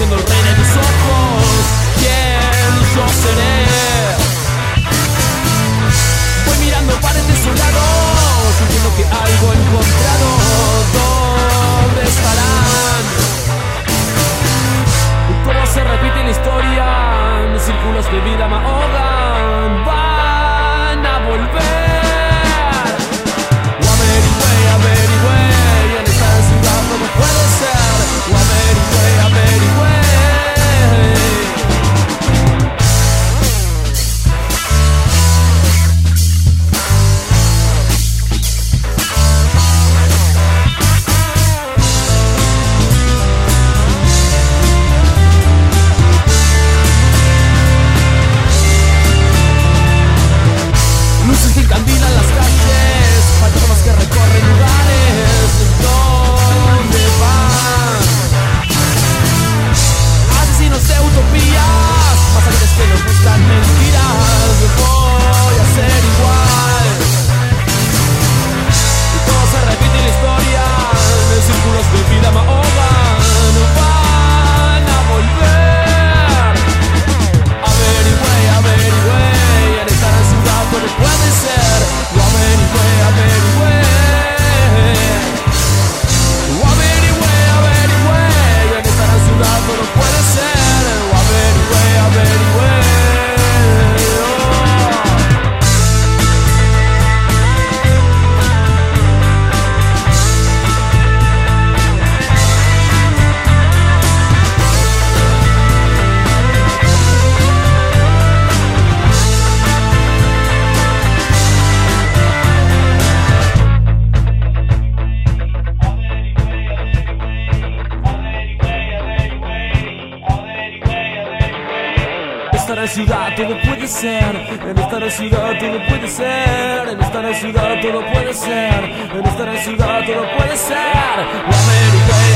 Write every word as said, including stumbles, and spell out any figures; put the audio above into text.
siendo el rey de mis ojos. ¿Quién yo seré? Voy mirando paredes soñados, sintiendo que algo he encontrado. ¿Dónde estarán? Todo se repite la historia, mis círculos de vida me ahogan. Van a volver. O averigüé, averigüé, en esta ciudad todo puede ser. O averigüé, averigüé. Luces que encandilan las calles, fantasmas que recorren lugares. ¿Dónde van? Asesinos de utopías, masacres que nos buscan mentiras. Voy a ser igual. Y todo se repite en la historia, en círculos de vida me ahogan. Van a volver. Averigüé, averigüé, en esta ciudad todo puede ser. O averigüé, averigüé. O averigüé, averigüé, en esta ciudad todo puede ser. O averigüé, averigüé. En esta ciudad todo puede ser, en esta ciudad todo puede ser, en esta ciudad todo puede ser, en esta ciudad todo puede ser. O averigüé,